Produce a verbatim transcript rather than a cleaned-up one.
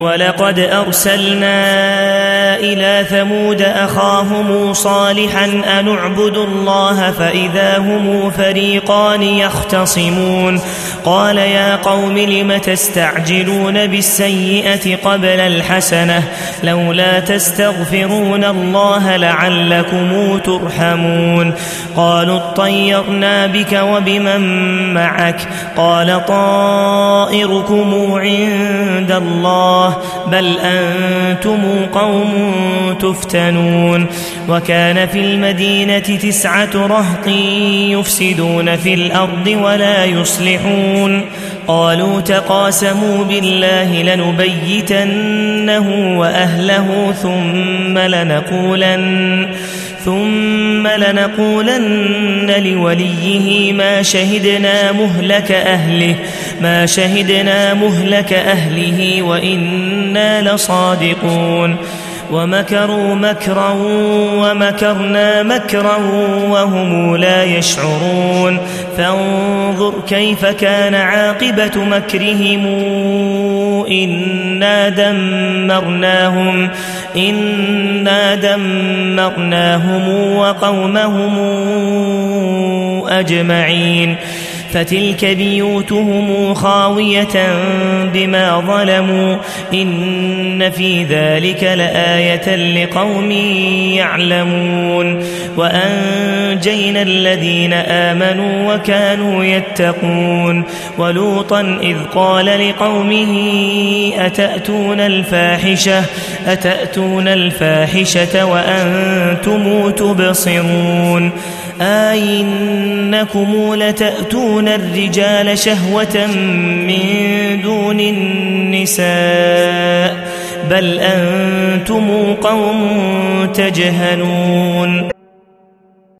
ولقد أرسلنا إلى ثمود أخاهم صالحا أن اعبدوا الله فإذا هم فريقان يختصمون قال يا قوم لم تستعجلون بالسيئة قبل الحسنة لولا تستغفرون الله لعلكم ترحمون قالوا اطيرنا بك وبمن معك قال طائركم عند الله بل أنتم قوم تفتنون وكان في المدينة تسعة رهط يفسدون في الأرض ولا يصلحون قالوا تقاسموا بالله لنبيتنه وأهله ثم لنقولن ثم لنقولن لوليه ما شهدنا مهلك أهله ما شهدنا مهلك أهله وإنا لصادقون ومكروا مكرا ومكرنا مكرا وهم لا يشعرون فانظر كيف كان عاقبة مكرهم إنا دمرناهم إنا دمرناهم وقومهم أجمعين فتلك بيوتهم خاوية بما ظلموا إن في ذلك لآية لقوم يعلمون وأنجينا الذين آمنوا وكانوا يتقون ولوطا إذ قال لقومه أتأتون الفاحشة أتأتون الفاحشة وأنتم تبصرون أئنكم لتأتون الرجال شهوة من دون النساء بل أنتم قوم تجهلون